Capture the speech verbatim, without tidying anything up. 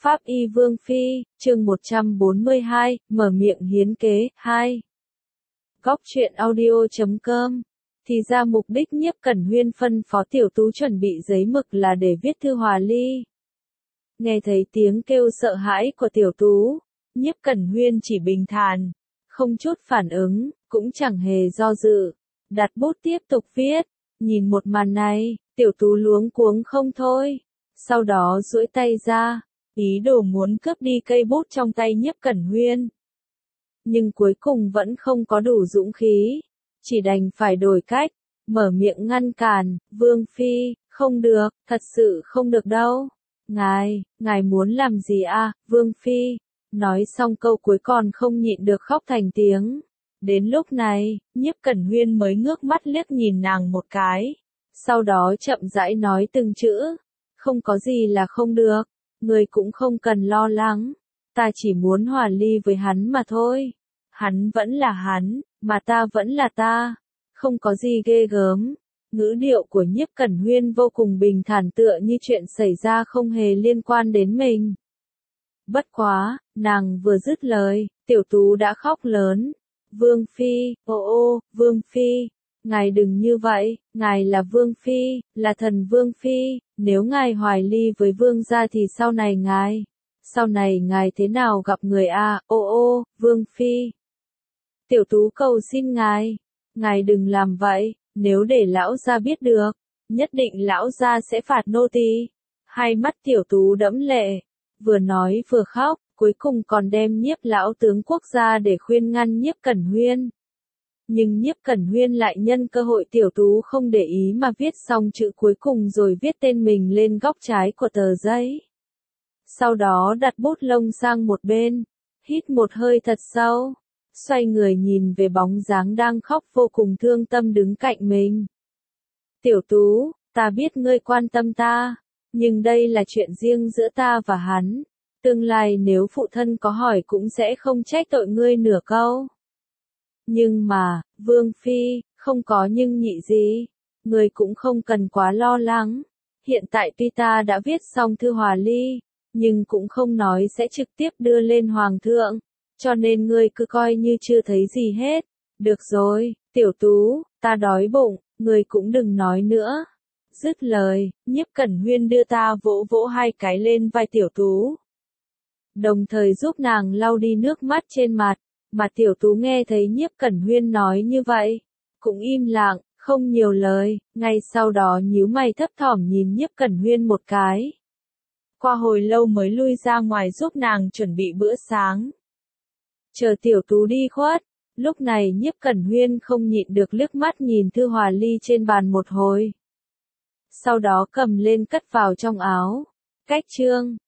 Pháp Y Vương Phi, chương một trăm bốn mươi hai, mở miệng hiến kế, hai. Góc truyện audio chấm com. Thì ra mục đích Nhiếp Cẩn Huyên phân phó Tiểu Tú chuẩn bị giấy mực là để viết thư hòa ly. Nghe thấy tiếng kêu sợ hãi của Tiểu Tú, Nhiếp Cẩn Huyên chỉ bình thản, không chút phản ứng, cũng chẳng hề do dự, đặt bút tiếp tục viết. Nhìn một màn này, Tiểu Tú luống cuống không thôi, sau đó duỗi tay ra, ý đồ muốn cướp đi cây bút trong tay Nhiếp Cẩn Huyên. Nhưng cuối cùng vẫn không có đủ dũng khí, chỉ đành phải đổi cách, mở miệng ngăn cản, Vương Phi, không được, thật sự không được đâu. Ngài, ngài muốn làm gì à, Vương Phi? Nói xong câu cuối còn không nhịn được khóc thành tiếng. Đến lúc này, Nhiếp Cẩn Huyên mới ngước mắt liếc nhìn nàng một cái. Sau đó chậm rãi nói từng chữ. Không có gì là không được, người cũng không cần lo lắng. Ta chỉ muốn hòa ly với hắn mà thôi. Hắn vẫn là hắn, mà ta vẫn là ta. Không có gì ghê gớm. Ngữ điệu của Nhiếp Cẩn Huyên vô cùng bình thản tựa như chuyện xảy ra không hề liên quan đến mình. Bất quá, nàng vừa dứt lời, Tiểu Tú đã khóc lớn. Vương Phi, ô ô, Vương Phi, ngài đừng như vậy, ngài là Vương Phi, là thần Vương Phi, nếu ngài hoài ly với Vương gia thì sau này ngài, sau này ngài thế nào gặp người a, ô ô, Vương Phi. Tiểu Tú cầu xin ngài, ngài đừng làm vậy, nếu để lão gia biết được, nhất định lão gia sẽ phạt nô tỳ. Hai mắt Tiểu Tú đẫm lệ, vừa nói vừa khóc. Cuối cùng còn đem Nhiếp lão tướng quốc gia để khuyên ngăn Nhiếp Cẩn Huyên. Nhưng Nhiếp Cẩn Huyên lại nhân cơ hội Tiểu Tú không để ý mà viết xong chữ cuối cùng rồi viết tên mình lên góc trái của tờ giấy. Sau đó đặt bút lông sang một bên, hít một hơi thật sâu, xoay người nhìn về bóng dáng đang khóc vô cùng thương tâm đứng cạnh mình. Tiểu Tú, ta biết ngươi quan tâm ta, nhưng đây là chuyện riêng giữa ta và hắn. Tương lai nếu phụ thân có hỏi cũng sẽ không trách tội ngươi nửa câu. Nhưng mà, Vương Phi, không có nhưng nhị gì. Ngươi cũng không cần quá lo lắng. Hiện tại tuy ta đã viết xong thư hòa ly, nhưng cũng không nói sẽ trực tiếp đưa lên Hoàng thượng. Cho nên ngươi cứ coi như chưa thấy gì hết. Được rồi, Tiểu Tú, ta đói bụng, ngươi cũng đừng nói nữa. Dứt lời, Nhiếp Cẩn Huyên đưa ta vỗ vỗ hai cái lên vai Tiểu Tú. Đồng thời giúp nàng lau đi nước mắt trên mặt, mà Tiểu Tú nghe thấy Nhiếp Cẩn Huyên nói như vậy, cũng im lặng, không nhiều lời, ngay sau đó nhíu mày thấp thỏm nhìn Nhiếp Cẩn Huyên một cái. Qua hồi lâu mới lui ra ngoài giúp nàng chuẩn bị bữa sáng. Chờ Tiểu Tú đi khuất, lúc này Nhiếp Cẩn Huyên không nhịn được liếc mắt nhìn thư hòa ly trên bàn một hồi. Sau đó cầm lên cất vào trong áo. Cách chương